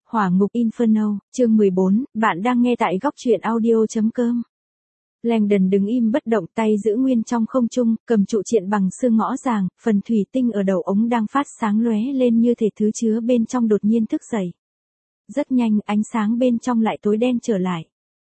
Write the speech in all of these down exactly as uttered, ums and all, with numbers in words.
Hỏa ngục Inferno, chương mười bốn, bạn đang nghe tại góc truyện audio.com. Langdon đứng im bất động, tay giữ nguyên trong không trung, cầm trụ triện bằng xương ngõ ràng, phần thủy tinh ở đầu ống đang phát sáng lóe lên như thể thứ chứa bên trong đột nhiên thức dậy. Rất nhanh, ánh sáng bên trong lại tối đen trở lại.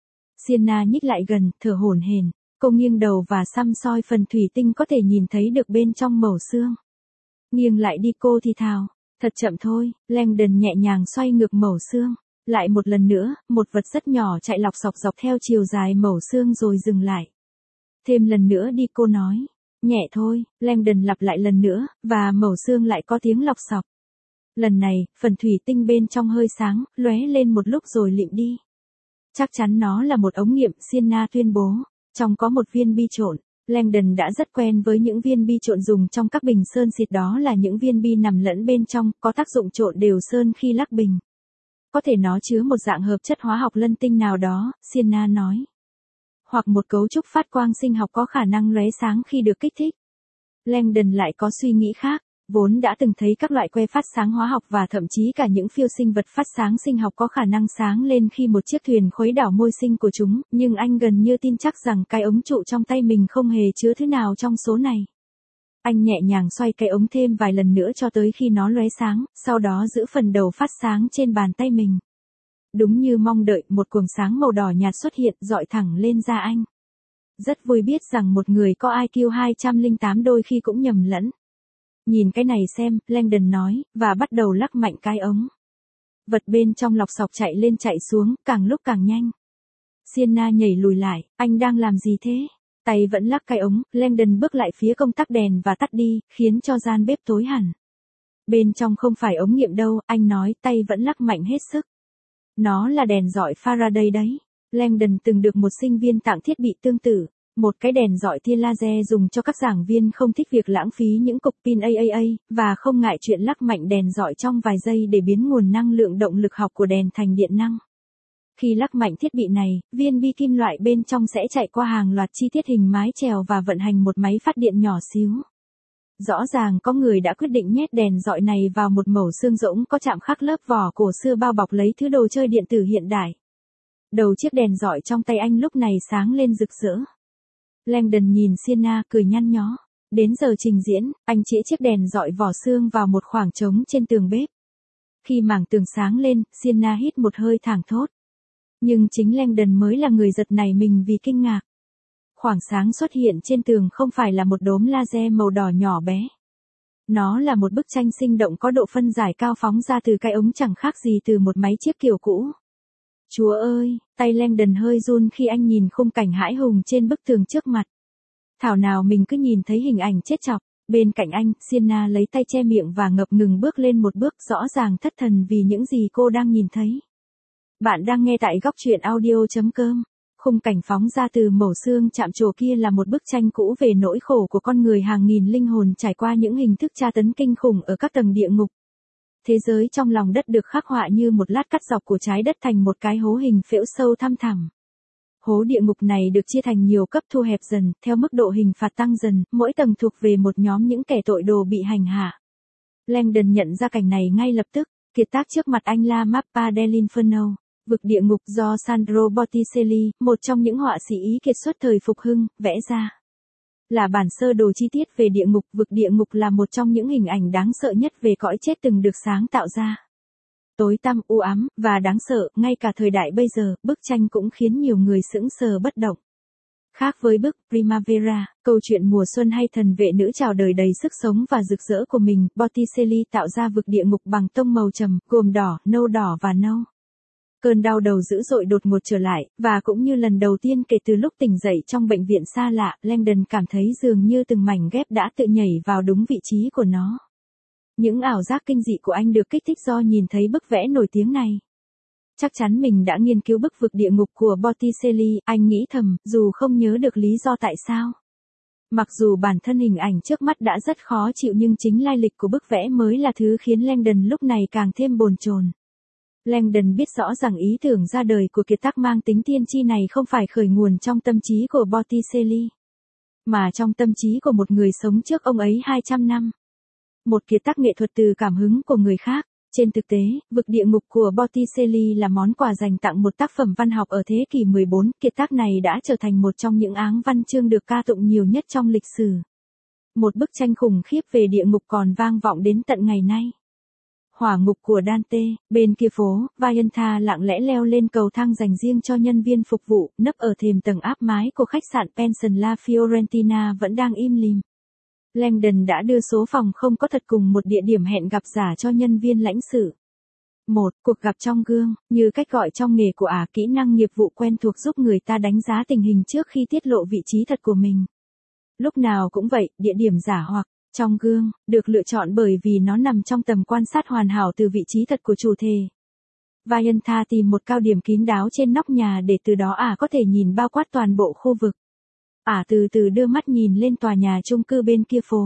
Sienna nhích lại gần, thở hổn hển, cô nghiêng đầu và săm soi phần thủy tinh có thể nhìn thấy được bên trong mẩu xương. Nghiêng lại đi, cô thì thào. Thật chậm thôi. Langdon nhẹ nhàng xoay ngược mẩu xương. Lại một lần nữa, một vật rất nhỏ chạy lọc sọc dọc theo chiều dài mẩu xương rồi dừng lại. Thêm lần nữa đi, cô nói. Nhẹ thôi. Langdon lặp lại lần nữa, và mẩu xương lại có tiếng lọc sọc. Lần này, phần thủy tinh bên trong hơi sáng, lóe lên một lúc rồi lịm đi. Chắc chắn nó là một ống nghiệm, Sienna tuyên bố. Trong có một viên bi trộn. Langdon đã rất quen với những viên bi trộn dùng trong các bình sơn xịt, đó là những viên bi nằm lẫn bên trong, có tác dụng trộn đều sơn khi lắc bình. Có thể nó chứa một dạng hợp chất hóa học lân tinh nào đó, Sienna nói. Hoặc một cấu trúc phát quang sinh học có khả năng lóe sáng khi được kích thích. Langdon lại có suy nghĩ khác. Vốn đã từng thấy các loại que phát sáng hóa học và thậm chí cả những phiêu sinh vật phát sáng sinh học có khả năng sáng lên khi một chiếc thuyền khuấy đảo môi sinh của chúng, nhưng anh gần như tin chắc rằng cái ống trụ trong tay mình không hề chứa thứ nào trong số này. Anh nhẹ nhàng xoay cái ống thêm vài lần nữa cho tới khi nó lóe sáng, sau đó giữ phần đầu phát sáng trên bàn tay mình. Đúng như mong đợi, một quầng sáng màu đỏ nhạt xuất hiện, dọi thẳng lên da anh. Rất vui biết rằng một người có i kiu hai trăm lẻ tám đôi khi cũng nhầm lẫn. Nhìn cái này xem, Langdon nói, và bắt đầu lắc mạnh cái ống. Vật bên trong lọc sọc chạy lên chạy xuống, càng lúc càng nhanh. Sienna nhảy lùi lại, anh đang làm gì thế? Tay vẫn lắc cái ống, Langdon bước lại phía công tắc đèn và tắt đi, khiến cho gian bếp tối hẳn. Bên trong không phải ống nghiệm đâu, anh nói, tay vẫn lắc mạnh hết sức. Nó là đèn dọi Faraday đấy. Langdon từng được một sinh viên tặng thiết bị tương tự. Một cái đèn dọi tia laser dùng cho các giảng viên không thích việc lãng phí những cục pin a a a, và không ngại chuyện lắc mạnh đèn dọi trong vài giây để biến nguồn năng lượng động lực học của đèn thành điện năng. Khi lắc mạnh thiết bị này, viên bi kim loại bên trong sẽ chạy qua hàng loạt chi tiết hình mái chèo và vận hành một máy phát điện nhỏ xíu. Rõ ràng có người đã quyết định nhét đèn dọi này vào một mẩu xương rỗng có chạm khắc lớp vỏ cổ xưa bao bọc lấy thứ đồ chơi điện tử hiện đại. Đầu chiếc đèn dọi trong tay anh lúc này sáng lên rực rỡ. Langdon nhìn Sienna, cười nhăn nhó. Đến giờ trình diễn, anh chĩa chiếc đèn dọi vỏ xương vào một khoảng trống trên tường bếp. Khi mảng tường sáng lên, Sienna hít một hơi thảng thốt. Nhưng chính Langdon mới là người giật nảy mình vì kinh ngạc. Khoảng sáng xuất hiện trên tường không phải là một đốm laser màu đỏ nhỏ bé. Nó là một bức tranh sinh động có độ phân giải cao phóng ra từ cái ống chẳng khác gì từ một máy chiếc kiểu cũ. Chúa ơi, tay Langdon hơi run khi anh nhìn khung cảnh hãi hùng trên bức tường trước mặt. Thảo nào mình cứ nhìn thấy hình ảnh chết chọc. Bên cạnh anh, Sienna lấy tay che miệng và ngập ngừng bước lên một bước, rõ ràng thất thần vì những gì cô đang nhìn thấy. Bạn đang nghe tại góc truyện audio.com. Khung cảnh phóng ra từ mẩu xương chạm trổ kia là một bức tranh cũ về nỗi khổ của con người hàng nghìn linh hồn trải qua những hình thức tra tấn kinh khủng ở các tầng địa ngục. Thế giới trong lòng đất được khắc họa như một lát cắt dọc của trái đất thành một cái hố hình phễu sâu thăm thẳm. Hố địa ngục này được chia thành nhiều cấp thu hẹp dần, theo mức độ hình phạt tăng dần, mỗi tầng thuộc về một nhóm những kẻ tội đồ bị hành hạ. Langdon nhận ra cảnh này ngay lập tức, kiệt tác trước mặt anh La Mappa dell'Inferno, vực địa ngục do Sandro Botticelli, một trong những họa sĩ Ý kiệt xuất thời phục hưng, vẽ ra. Là bản sơ đồ chi tiết về địa ngục, vực địa ngục là một trong những hình ảnh đáng sợ nhất về cõi chết từng được sáng tạo ra. Tối tăm, u ám, và đáng sợ, ngay cả thời đại bây giờ, bức tranh cũng khiến nhiều người sững sờ bất động. Khác với bức Primavera, câu chuyện mùa xuân hay thần vệ nữ chào đời đầy sức sống và rực rỡ của mình, Botticelli tạo ra vực địa ngục bằng tông màu trầm, gồm đỏ, nâu đỏ và nâu. Cơn đau đầu dữ dội đột ngột trở lại, và cũng như lần đầu tiên kể từ lúc tỉnh dậy trong bệnh viện xa lạ, Langdon cảm thấy dường như từng mảnh ghép đã tự nhảy vào đúng vị trí của nó. Những ảo giác kinh dị của anh được kích thích do nhìn thấy bức vẽ nổi tiếng này. Chắc chắn mình đã nghiên cứu bức vực địa ngục của Botticelli, anh nghĩ thầm, dù không nhớ được lý do tại sao. Mặc dù bản thân hình ảnh trước mắt đã rất khó chịu nhưng chính lai lịch của bức vẽ mới là thứ khiến Langdon lúc này càng thêm bồn chồn. Langdon biết rõ rằng ý tưởng ra đời của kiệt tác mang tính tiên tri này không phải khởi nguồn trong tâm trí của Botticelli, mà trong tâm trí của một người sống trước ông ấy hai trăm năm. Một kiệt tác nghệ thuật từ cảm hứng của người khác. Trên thực tế, vực địa ngục của Botticelli là món quà dành tặng một tác phẩm văn học ở thế kỷ mười bốn, kiệt tác này đã trở thành một trong những áng văn chương được ca tụng nhiều nhất trong lịch sử. Một bức tranh khủng khiếp về địa ngục còn vang vọng đến tận ngày nay. Hỏa ngục của Dante, bên kia phố, Vaianta lặng lẽ leo lên cầu thang dành riêng cho nhân viên phục vụ, nấp ở thềm tầng áp mái của khách sạn Pension La Fiorentina vẫn đang im lìm. Langdon đã đưa số phòng không có thật cùng một địa điểm hẹn gặp giả cho nhân viên lãnh sự. một. Cuộc gặp trong gương, như cách gọi trong nghề của ả, kỹ năng nghiệp vụ quen thuộc giúp người ta đánh giá tình hình trước khi tiết lộ vị trí thật của mình. Lúc nào cũng vậy, địa điểm giả hoặc trong gương được lựa chọn bởi vì nó nằm trong tầm quan sát hoàn hảo từ vị trí thật của chủ thể. Vaianta tìm một cao điểm kín đáo trên nóc nhà để từ đó ả có thể nhìn bao quát toàn bộ khu vực. Ả từ từ đưa mắt nhìn lên tòa nhà chung cư bên kia phố.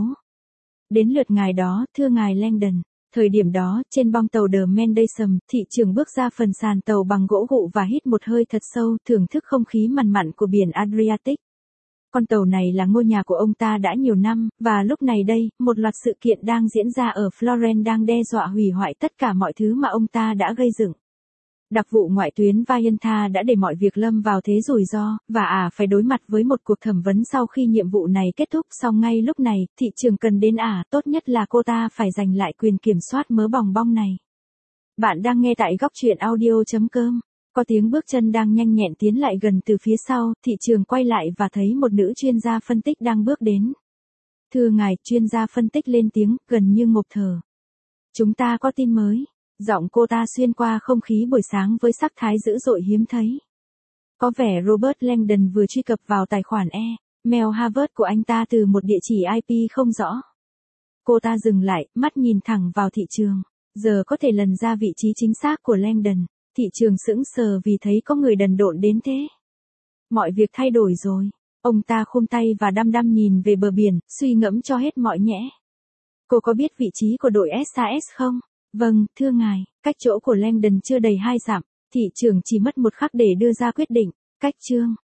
Đến lượt ngài đó, thưa ngài Langdon. Thời điểm đó, trên bong tàu The Mendelssohn, thị trưởng bước ra phần sàn tàu bằng gỗ gụ và hít một hơi thật sâu, thưởng thức không khí mặn mặn của biển Adriatic. Con tàu này là ngôi nhà của ông ta đã nhiều năm, và lúc này đây, một loạt sự kiện đang diễn ra ở Florence đang đe dọa hủy hoại tất cả mọi thứ mà ông ta đã gây dựng. Đặc vụ ngoại tuyến Vaianta đã để mọi việc lâm vào thế rủi ro, và ả à phải đối mặt với một cuộc thẩm vấn sau khi nhiệm vụ này kết thúc. Song ngay lúc này, thị trường cần đến ả, à, tốt nhất là cô ta phải giành lại quyền kiểm soát mớ bòng bong này. Bạn đang nghe tại góc truyện audio chấm com. Có tiếng bước chân đang nhanh nhẹn tiến lại gần từ phía sau, thị trường quay lại và thấy một nữ chuyên gia phân tích đang bước đến. Thưa ngài, chuyên gia phân tích lên tiếng, gần như ngộp thở. Chúng ta có tin mới. Giọng cô ta xuyên qua không khí buổi sáng với sắc thái dữ dội hiếm thấy. Có vẻ Robert Langdon vừa truy cập vào tài khoản e-mail Harvard của anh ta từ một địa chỉ i pê không rõ. Cô ta dừng lại, mắt nhìn thẳng vào thị trường. Giờ có thể lần ra vị trí chính xác của Langdon. Thị trường sững sờ vì thấy có người đần độn đến thế. Mọi việc thay đổi rồi. Ông ta khum tay và đăm đăm nhìn về bờ biển, suy ngẫm cho hết mọi nhẽ. Cô có biết vị trí của đội ét a ét không? Vâng, thưa ngài, cách chỗ của Langdon chưa đầy hai dặm, thị trường chỉ mất một khắc để đưa ra quyết định. Cách chương,